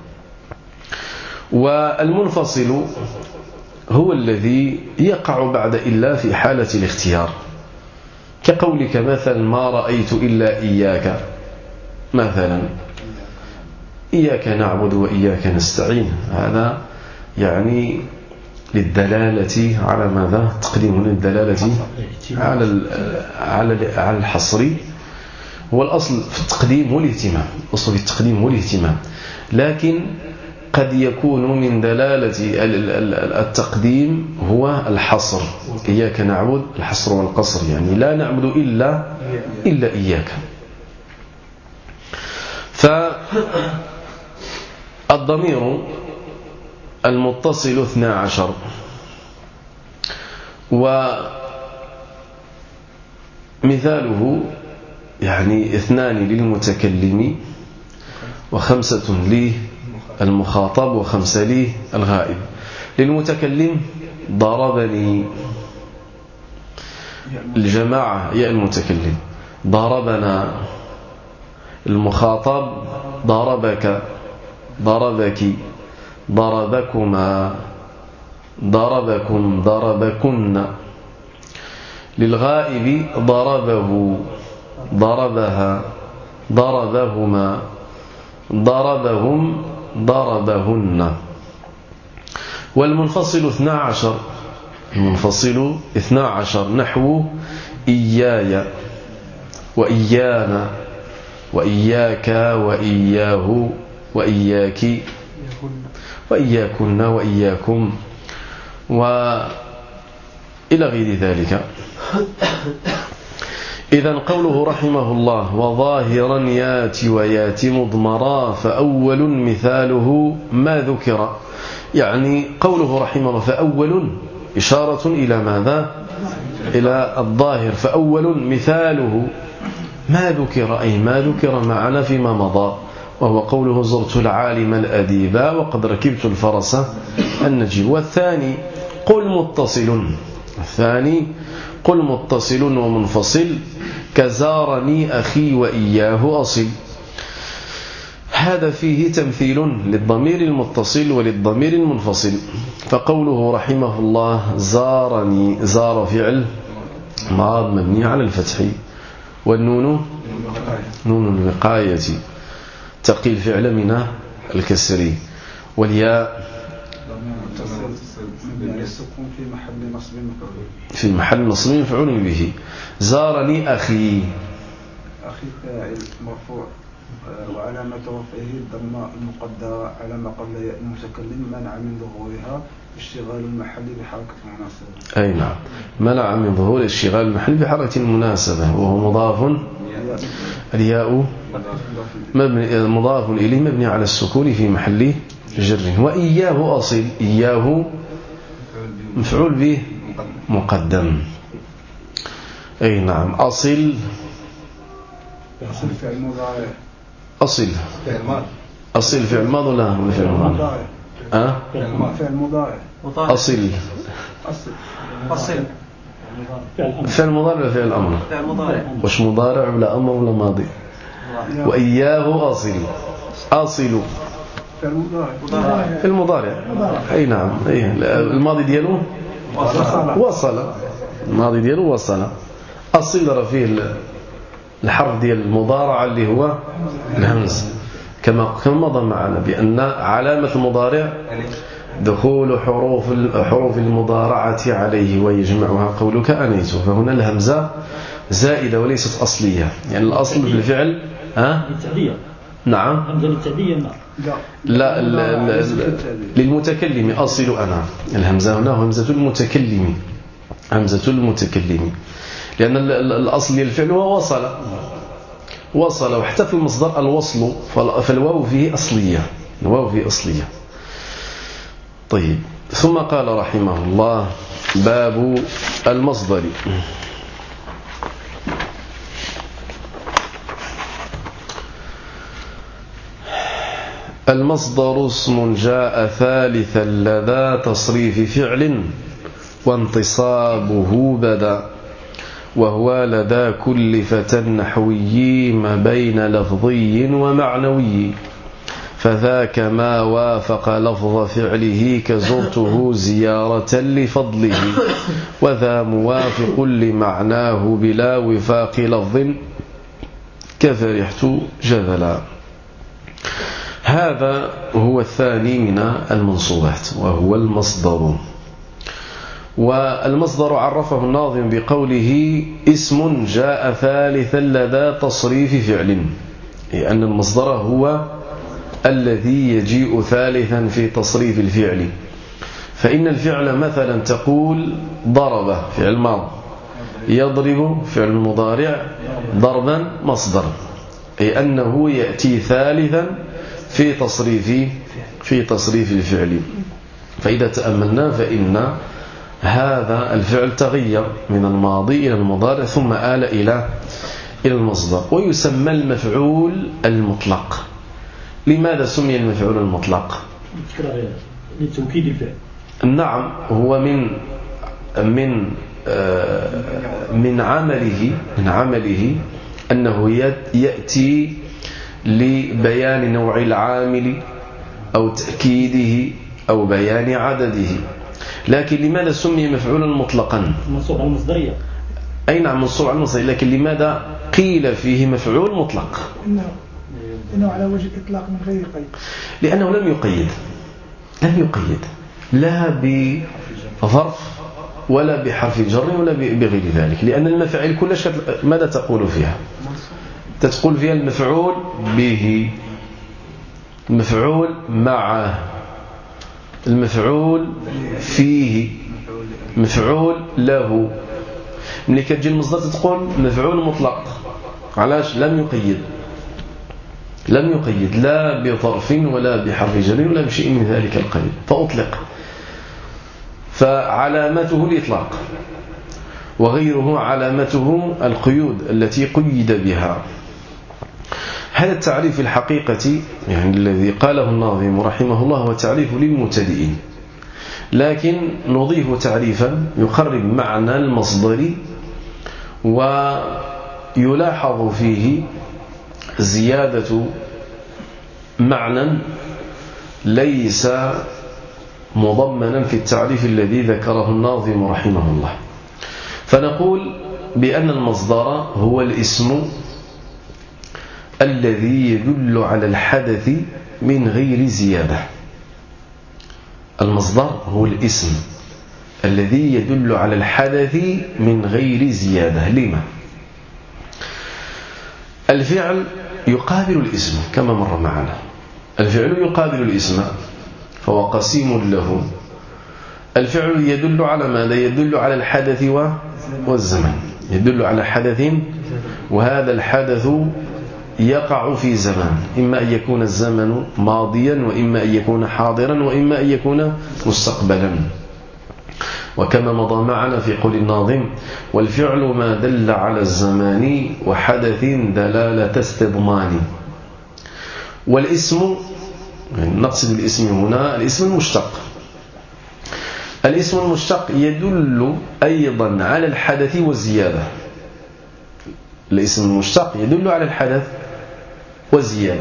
والمنفصل هو الذي يقع بعد إلا في حالة الاختيار، كقولك مثلا: ما رأيت إلا إياك، مثلا إياك نعبد وإياك نستعين. هذا يعني للدلالة على ماذا؟ تقديم للدلالة على على على الحصر. هو الأصل في التقديم والاهتمام، الأصل في التقديم والاهتمام، لكن قد يكون من دلالة التقديم هو الحصر. إياك نعبد الحصر والقصر، يعني لا نعبد إلا إلا إياك. فالضمير المتصل اثنى عشر، ومثاله يعني اثنان للمتكلم وخمسة للمخاطب وخمسة للغائب. للمتكلم: ضربني، الجماعة يا المتكلم، ضربنا. المخاطب: ضربك، ضربك، ضربكما، ضربكم، ضربكن. للغائب: ضربه، ضربها، ضربهما، ضربهم، ضربهن. والمنفصل اثنا عشر، المنفصل اثنا عشر نحو إياي وإيانا وإياك وإياه وإياك وإياكن وإياكم وإلى غير ذلك. إذن قوله رحمه الله: وظاهرا ياتي وياتي مضمرا فأول مثاله ما ذكر. يعني قوله رحمه الله فأول إشارة إلى ماذا؟ إلى الظاهر. فأول مثاله ما ذكر، أي ما ذكر معنا فيما مضى، وهو قوله: زرت العالم الأديب وقد ركبت الفرس النجيب. والثاني قل متصل، الثاني قل متصل ومنفصل، كزارني أخي وإياه أصل. هذا فيه تمثيل للضمير المتصل وللضمير المنفصل. فقوله رحمه الله زارني، زار فعل ماض مبني على الفتح، والنون نون الوقاية تقي الفعل من الكسر، والياء في محل نصب مفعول به. زارني أخي، أخي فاعل مرفوع وعلامة رفعه الضمة المقدرة على ما قبل المتكلم منع من ظهورها اشتغال المحل بحركة المناسبة. أي نعم، منع من ظهور اشتغال المحل بحركة المناسبة، وهو مضاف، الياء مضاف إليه مبني على السكون في محل جر. وإياه أصل، إياه مفعول به مقدم. أي نعم. أصل أصل فعل مضارع. أصل فعل ماضي. أصل فعل ماضي ولا فعل مضارع؟ أه؟ فعل مضارع. أصل أصل أصل فعل مضارع ولا فعل أمر؟ فعل مضارع. وش مضارع ولا أمر ولا ماضي؟ وإياه أصل أصل فعل مضارع. في المضارع. أي نعم. أي الماضي دياله وصل. وصل. الماضي دياله وصل. أصل راه فيه الحرف ديال المضارعة اللي هو الهمز، كما كما مضى معنا بأن علامة المضارع دخول حروف حروف المضارعة عليه ويجمعها قولك أنيت، فهنا الهمزة زائدة وليست أصلية، يعني الأصل في الفعل ها؟ نعم. همزة للتعدية. لا, لا, لا, لا للمتكلم أصل أنا. الهمزة هنا همزة المتكلم، همزة المتكلم، لأن الأصل للفعل هو وصل وصل، وحتى في المصدر الوصل فالواو فيه أصلية، الواو فيه أصلية. طيب، ثم قال رحمه الله: باب المصدر. المصدر اسم جاء ثالثا لدى تصريف فعل وانتصابه بدا، وهو لدى كل فتى نحوي ما بين لفظي ومعنوي، فذاك ما وافق لفظ فعله كزرته زيارة لفضله، وذا موافق لمعناه بلا وفاق لفظ كفرحت جذلا. هذا هو الثاني من المنصوبات وهو المصدر. والمصدر عرفه الناظم بقوله: اسم جاء ثالثا لدى تصريف فعل، لأن المصدر هو الذي يجيء ثالثا في تصريف الفعل. فإن الفعل مثلا تقول ضرب فعل ماض، يضرب فعل مضارع، ضربا مصدر، أي أنه يأتي ثالثا في تصريف في تصريف الفعل. فإذا تأملنا فإن هذا الفعل تغير من الماضي إلى المضارع ثم آل إلى إلى المصدر. ويسمى المفعول المطلق. لماذا سمي المفعول المطلق؟ لتوكيد الفعل. نعم، هو من من من عمله من عمله أنه يأتي لبيان نوع العامل أو تأكيده أو بيان عدده. لكن لماذا سمي مفعولا مطلقا؟ منصوب على المصدرية. أي نعم، منصوب على المصدرية، لكن لماذا قيل فيه مفعول مطلق؟ إنه, إنه على وجه الإطلاق من غير قيد، لأنه لم يقيد لم يقيد لا بظرف ولا بحرف جر ولا بغير ذلك. لأن المفاعيل كلها ماذا تقول فيها؟ تقول فيها المفعول به، المفعول معه، المفعول فيه، مفعول له. ملي كتجي المصدر تقول مفعول مطلق. علاش؟ لم يقيد لم يقيد لا بظرف ولا بحرف جر ولا بشيء من ذلك القبيل، فأطلق. فعلامته الإطلاق، وغيره علامته القيود التي قيد بها. هذا التعريف في الحقيقة يعني الذي قاله الناظم رحمه الله هو تعريف للمبتدئين، لكن نضيف تعريفا يقرب معنى المصدر، ويلاحظ فيه زيادة معنى ليس مضمنا في التعريف الذي ذكره الناظم رحمه الله. فنقول بأن المصدر هو الاسم الذي يدل على الحدث من غير زيادة. المصدر هو الاسم الذي يدل على الحدث من غير زيادة. لما؟ الفعل يقابل الاسم كما مر معنا، الفعل يقابل الاسم فهو قسيم له. الفعل يدل على ماذا؟ يدل على الحدث والزمن، يدل على حدث، وهذا الحدث يقع في زمان، إما أن يكون الزمن ماضيا، وإما أن يكون حاضرا، وإما أن يكون مستقبلا. وكما مضى معنا في قول الناظم: والفعل ما دل على الزمان وحدث دلالة استضمان. والاسم، نقصد الاسم هنا الاسم المشتق. الاسم المشتق يدل أيضا على الحدث والزيادة. الاسم المشتق يدل على الحدث والزيادة.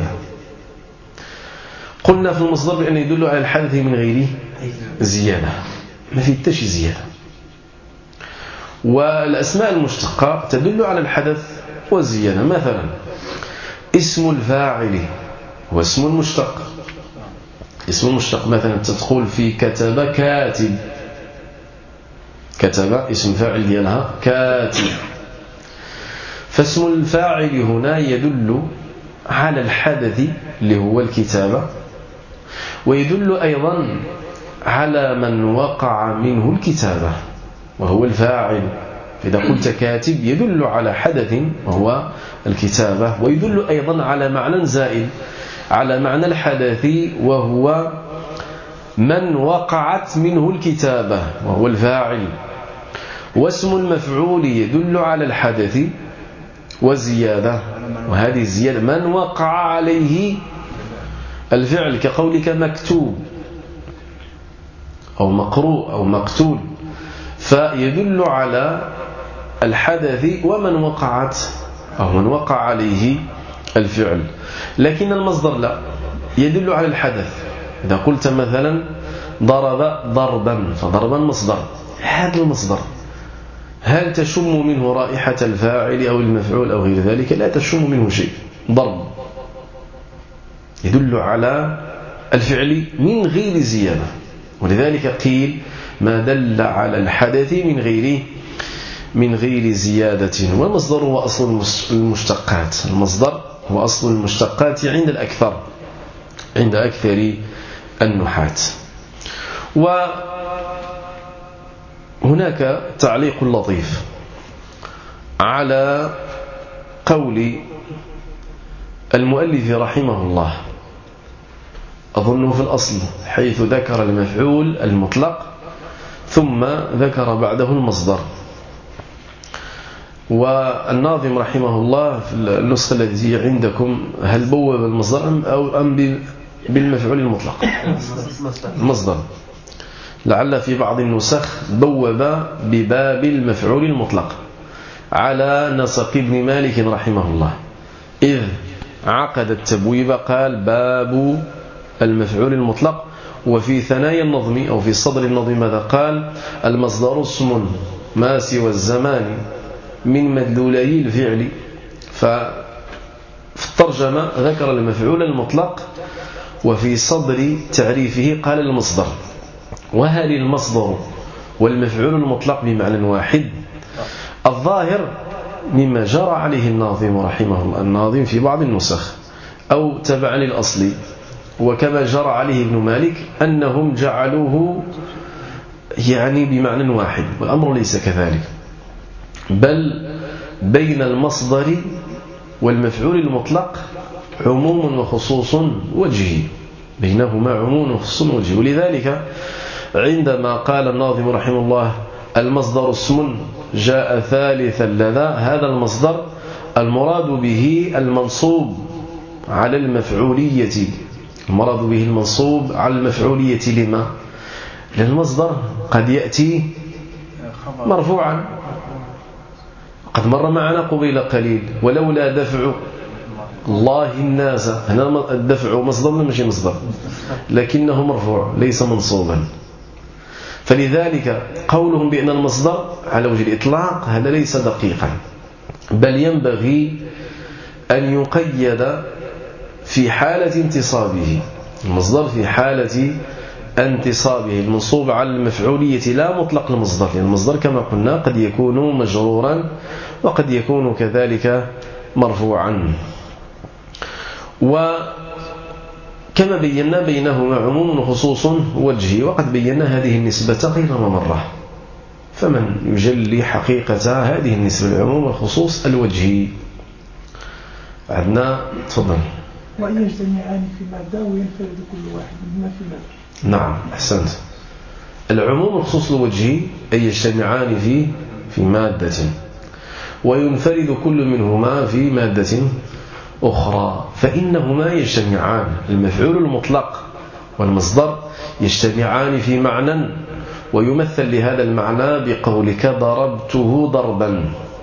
قلنا في المصدر بأنه يدل على الحدث من غير زيادة، ما في تشي زيادة. والأسماء المشتقة تدل على الحدث والزيادة. مثلا اسم الفاعل هو اسم مشتق. اسم المشتق مثلا تدخل في كتب كاتب، كتب اسم فاعل ديالها كاتب. فاسم الفاعل هنا يدل على الحدث اللي هو الكتابة، ويدل أيضا على من وقع منه الكتابة وهو الفاعل. إذا قلت كاتب يدل على حدث وهو الكتابة، ويدل أيضا على معنى زائد على معنى الحدث وهو من وقعت منه الكتابة وهو الفاعل. واسم المفعول يدل على الحدث والزيادة، وهذه الزيادة من وقع عليه الفعل، كقولك مكتوب أو مقروء أو مقتول، فيدل على الحدث ومن وقعت أو من وقع عليه الفعل. لكن المصدر لا، يدل على الحدث. إذا قلت مثلا ضرب ضربا، فضربا مصدر. هذا المصدر هل تشم منه رائحة الفاعل أو المفعول أو غير ذلك؟ لا تشم منه شيء. ضرب يدل على الفعل من غير زيادة، ولذلك قيل ما دل على الحدث من غير من غير زيادة. والمصدر هو أصل المشتقات. المصدر هو أصل المشتقات عند الأكثر عند أكثر النحاة. وهناك تعليق لطيف على قول المؤلف رحمه الله، أظنه في الأصل، حيث ذكر المفعول المطلق ثم ذكر بعده المصدر. والناظم رحمه الله في النسخة التي عندكم هل بوب المصدر أم, أو أم بالمفعول المطلق؟ المصدر. لعل في بعض النسخ بوب بباب المفعول المطلق على نسق ابن مالك رحمه الله، إذ عقد التبويب قال باب المفعول المطلق. وفي ثنايا النظم أو في صدر النظم ماذا قال؟ المصدر اسم ما سوى الزمان من مدلولي الفعل. ففي الترجمة ذكر المفعول المطلق، وفي صدر تعريفه قال المصدر. وهل المصدر والمفعول المطلق بمعنى واحد؟ الظاهر مما جرى عليه الناظم رحمه الله، الناظم في بعض النسخ أو تبعا للأصل وكما جرى عليه ابن مالك، أنهم جعلوه يعني بمعنى واحد، والأمر ليس كذلك، بل بين المصدر والمفعول المطلق عموم وخصوص وجهي، بينهما عموم وخصوص وجهي. ولذلك عندما قال الناظم رحمه الله المصدر اسم جاء ثالثا لذا، هذا المصدر المراد به المنصوب على المفعولية، المراد به المنصوب على المفعولية. لما؟ لأن المصدر قد يأتي مرفوعا، قد مر معنا قبيل قليل ولولا دفع الله الناس، هنا الدفع مصدر مش مصدر، لكنه مرفوع ليس منصوبا. فلذلك قولهم بأن المصدر على وجه الإطلاق هذا ليس دقيقا، بل ينبغي أن يقيد في حالة انتصابه. المصدر في حالة انتصابه المنصوب على المفعولية لا مطلق المصدر، لأن المصدر كما قلنا قد يكون مجرورا وقد يكون كذلك مرفوعا. وكما بينا بينهما عموم وخصوص وجهي، وقد بينا هذه النسبة غير ممرة، فمن يجلي حقيقة هذه النسبة العموم والخصوص الوجهي. عندنا تفضل. ويجتمعان في مادة وينفرد كل واحد منهما في مادة. نعم أحسنت. العموم والخصوص الوجهي أي يجتمعان في في مادة، وينفرد كل منهما في مادة أخرى، فإنهما يجتمعان، المفعول المطلق والمصدر يجتمعان في معنى، ويمثل لهذا المعنى بقولك ضربته ضربا.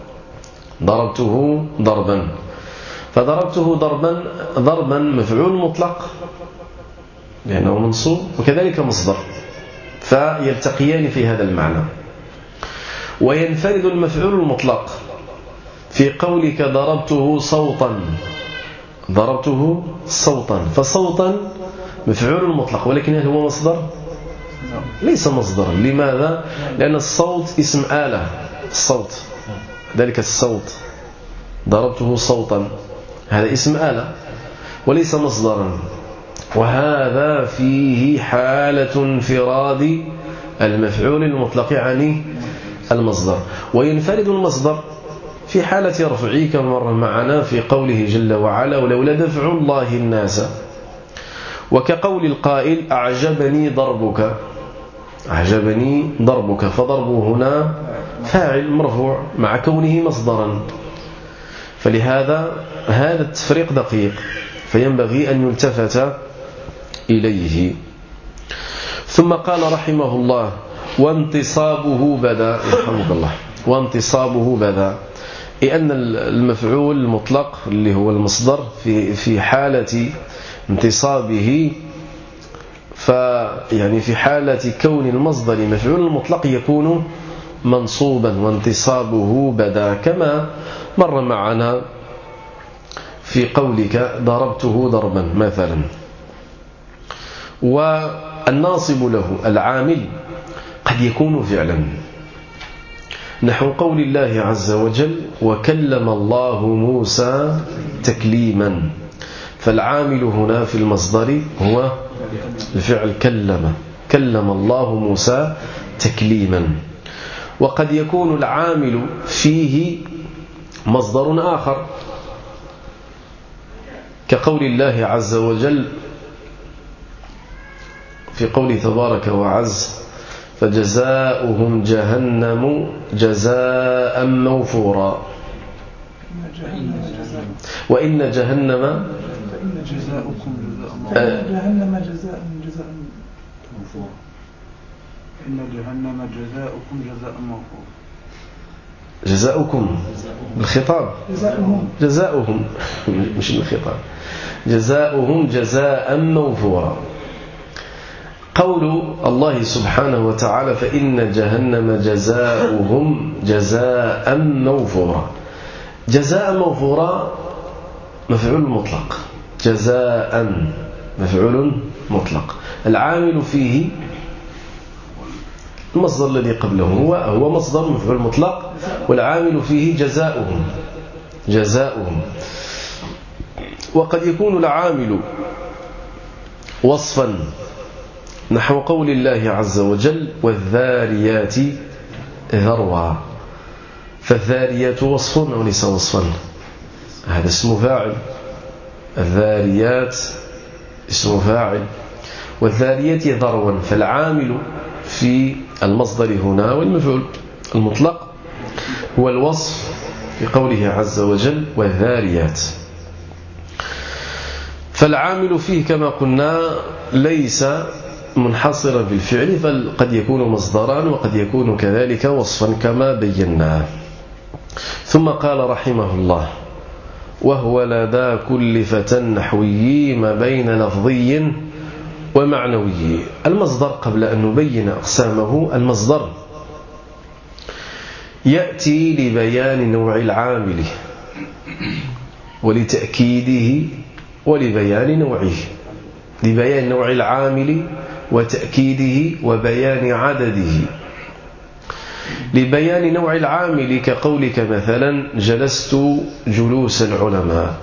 ضربته ضربا، فضربته ضربا ضربا مفعول مطلق لأنه منصوب، وكذلك مصدر، فيلتقيان في هذا المعنى. وينفرد المفعول المطلق في قولك ضربته صوتا. ضربته صوتا، فصوتا مفعول مطلق، ولكن هل هو مصدر؟ ليس مصدرا. لماذا؟ لأن الصوت اسم آلة، الصوت ذلك الصوت، ضربته صوتا هذا اسم آلة وليس مصدرا، وهذا فيه حالة انفراد المفعول المطلق عن المصدر. وينفرد المصدر في حالة رفعه كما مر معنا في قوله جل وعلا ولولا دفع الله الناس، وكقول القائل أعجبني ضربك. أعجبني ضربك، فضربه هنا فاعل مرفوع مع كونه مصدرا، فلهذا هذا التفريق دقيق، فينبغي أن يلتفت إليه. ثم قال رحمه الله وانتصابه بدا، يرحمك الله، وانتصابه بدا، لأن المفعول المطلق اللي هو المصدر في في حالة انتصابه، فيعني في حالة كون المصدر مفعول المطلق يكون منصوبا، وانتصابه بدا كما مر معنا في قولك ضربته ضربا مثلا. والناصب له العامل قد يكون فعلا، نحو قول الله عز وجل وكلم الله موسى تكليما، فالعامل هنا في المصدر هو الفعل كلم، كلم الله موسى تكليما. وقد يكون العامل فيه مصدر آخر كقول الله عز وجل في قوله تبارك وعز فجزاؤهم جهنم جزاء موفورا، وإن جهنم جزاؤكم جهنم جزاء جزاء موفورا، إن جهنم جزاؤكم جزاء موفورا. جزاؤكم بالخطاب، جزاؤهم جزاؤهم مش بالخطاب، جزاؤهم جزاء موفورا. قول الله سبحانه وتعالى فإن جهنم جزاؤهم جزاء موفورا، جزاء موفورا مفعول مطلق، جزاء مفعول مطلق، العامل فيه المصدر الذي قبله هو هو مصدر مفعول مطلق، والعامل فيه جزاؤهم جزاؤهم. وقد يكون العامل وصفا نحو قول الله عز وجل والذاريات ذروا، فالذاريات وصف وليس وصفا، هذا اسم فاعل، الذاريات اسم فاعل، والذاريات ذروا، فالعامل في المصدر هنا والمفعول المطلق هو الوصف في قوله عز وجل والذاريات. فالعامل فيه كما قلنا ليس منحصرا بالفعل، فقد يكون مصدرا وقد يكون كذلك وصفا كما بينا. ثم قال رحمه الله وهو لدى كل فتى نحوي ما بين لفظي ومعنوي. المصدر قبل أن نبين أقسامه، المصدر يأتي لبيان نوع العامل ولتأكيده ولبيان نوعه، لبيان نوع العامل وتأكيده وبيان عدده. لبيان نوع العامل كقولك مثلا جلست جلوس العلماء،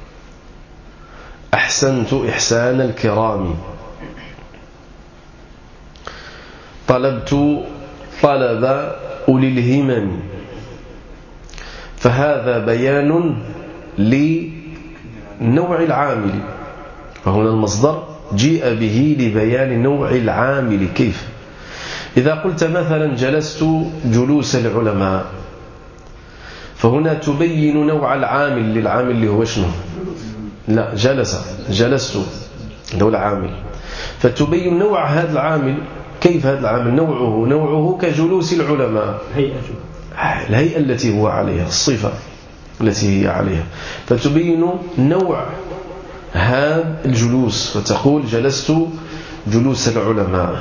أحسنت إحسان الكرام، طلبت طلب أولي الهمم، فهذا بيان لنوع العامل. فهنا المصدر جيء به لبيان نوع العامل. كيف؟ إذا قلت مثلا جلست جلوس العلماء، فهنا تبين نوع العامل للعامل اللي هو شنو؟ لا، جلس، جلست اللي هو العامل، فتبين نوع هذا العامل. كيف هذا العامل؟ نوعه نوعه كجلوس العلماء، الهيئة التي هو عليها، الصفة التي هي عليها، فتبين نوع هذا الجلوس، فتقول جلست جلوس العلماء.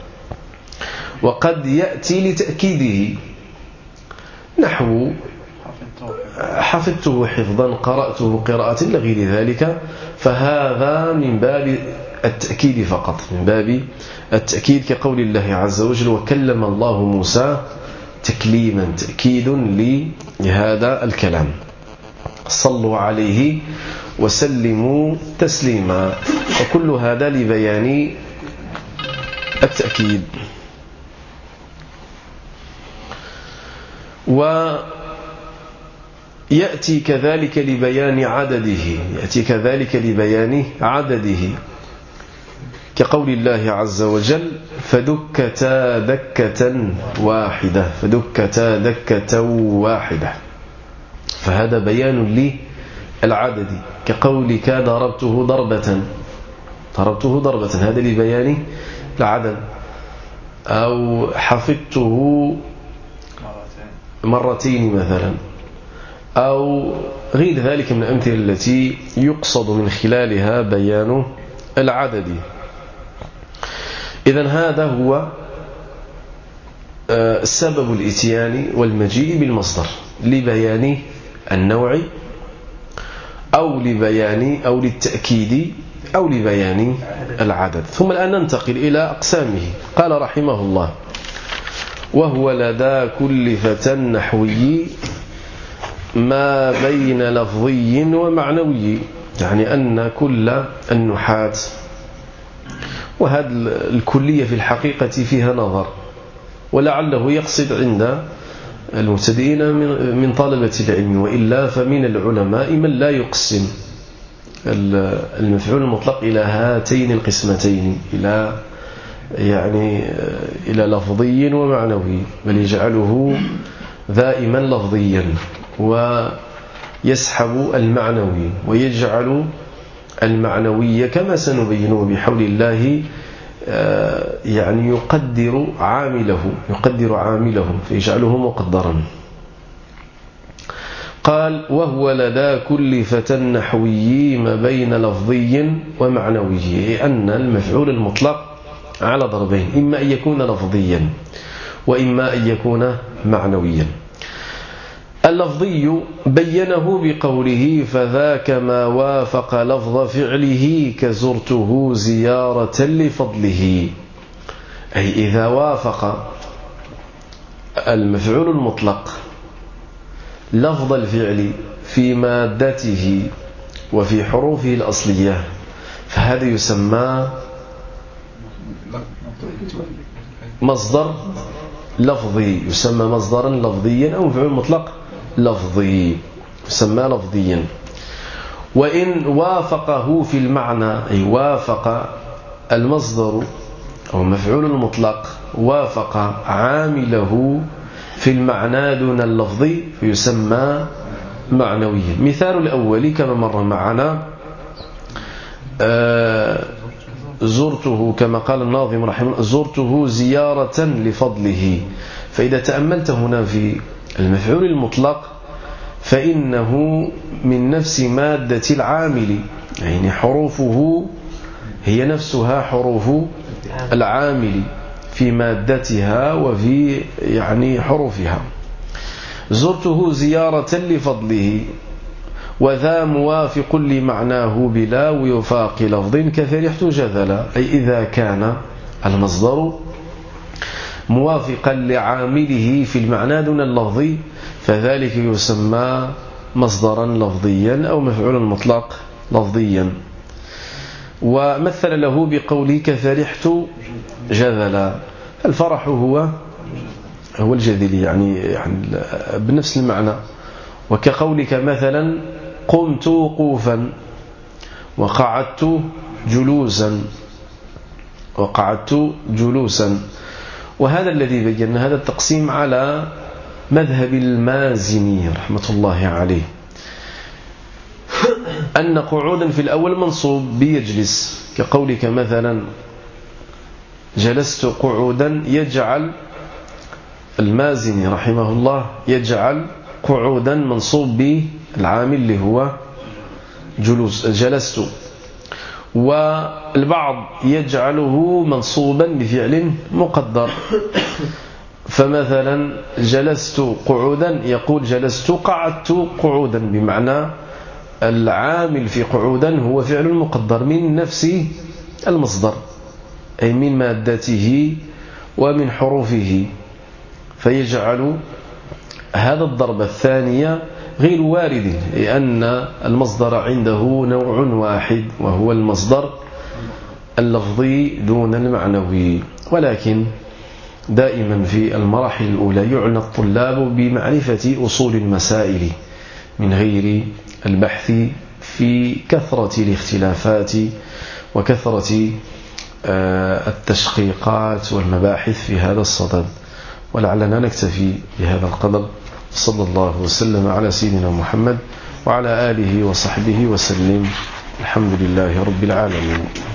وقد يأتي لتأكيده، نحو حفظته حفظا، قرأته قراءة إلى غير ذلك، فهذا من باب التأكيد فقط، من باب التأكيد، كقول الله عز وجل وكلم الله موسى تكليما، تأكيد لهذا الكلام. صلوا عليه وسلموا تسليما، وكل هذا لبيان التأكيد. ويأتي كذلك لبيان عدده، يأتي كذلك لبيان عدده، كقول الله عز وجل فدكتا دكة واحدة، فدكتا دكة واحدة، فهذا بيان للعدد. كقولك ضربته ضربة، ضربته ضربة، هذا لبيان العدد. أو حفظته مرتين مثلا، أو غير ذلك من الأمثلة التي يقصد من خلالها بيان العدد. إذن هذا هو سبب الإتيان والمجيء بالمصدر، لبيان النوع أو لبيان أو للتأكيد أو لبيان العدد. ثم الآن ننتقل إلى أقسامه. قال رحمه الله وهو لدى كل فتى نحوي ما بين لفظي ومعنوي، يعني أن كل النحاة، وهذه الكلية في الحقيقة فيها نظر، ولعله يقصد عند المبتدئين من طلبة العلم، وإلا فمن العلماء من لا يقسم المفعول المطلق إلى هاتين القسمتين، إلى يعني إلى لفظي ومعنوي، بل يجعله دائما لفظيا ويسحب المعنوي، ويجعل المعنوي كما سنبينه بحول الله يعني يقدر عامله، يقدر عامله فيجعله مقدرا. قال وهو لدى كل فتى نحوي ما بين لفظي ومعنوي، أن المفعول المطلق على ضربين، إما أن يكون لفظيا وإما أن يكون معنويا. اللفظي بينه بقوله فذاك ما وافق لفظ فعله كزرته زيارة لفضله، أي إذا وافق المفعول المطلق لفظ الفعل في مادته وفي حروفه الأصلية، فهذا يسمى مصدر لفظي، يسمى مصدرا لفظيا أو مفعول مطلق لفظي، يسمى لفظيا. وإن وافقه في المعنى، أي وافق المصدر أو مفعول المطلق وافق عامله في المعنى دون اللفظ، فيسمى معنويا. مثال الأول كما مر معنا آه زرته، كما قال الناظم رحمه الله زرته زيارة لفضله، فإذا تأملت هنا في المفعول المطلق فإنه من نفس مادة العامل، يعني حروفه هي نفسها حروف العامل في مادتها وفي يعني حروفها. زرته زيارة لفضله، وذا موافق لمعناه بلا وفاق لفظ كفرحت جذلا، أي إذا كان المصدر موافقا لعامله في المعنى دون اللفظ فذلك يسمى مصدرا لفظيا أو مفعولا مطلق لفظيا. ومثل له بقوله كفرحت جذلا، الفرح هو هو الجذل، يعني, يعني بنفس المعنى. وكقولك مثلا قمت وقوفا وقعدت جلوسا، وقعدت جلوسا. وهذا الذي بينا هذا التقسيم على مذهب المازني رحمة الله عليه، أن قعودا في الأول منصوب بيجلس، كقولك مثلا جلست قعودا، يجعل المازني رحمه الله يجعل قعودا منصوب بالعامل اللي هو جلوس جلست، والبعض يجعله منصوبا بفعل مقدر، فمثلا جلست قعودا يقول جلست قعدت قعودا، بمعنى العامل في قعودا هو فعل مقدر من نفس المصدر، أي من مادته ومن حروفه، فيجعل هذا الضرب الثانية غير وارد، لأن المصدر عنده نوع واحد وهو المصدر اللفظي دون المعنوي. ولكن دائما في المراحل الأولى يعنى الطلاب بمعرفة أصول المسائل من غير البحث في كثرة الاختلافات وكثرة التشقيقات والمباحث في هذا الصدد. ولعلنا نكتفي بهذا القدر. صلى الله وسلم على سيدنا محمد وعلى آله وصحبه وسلم. الحمد لله رب العالمين.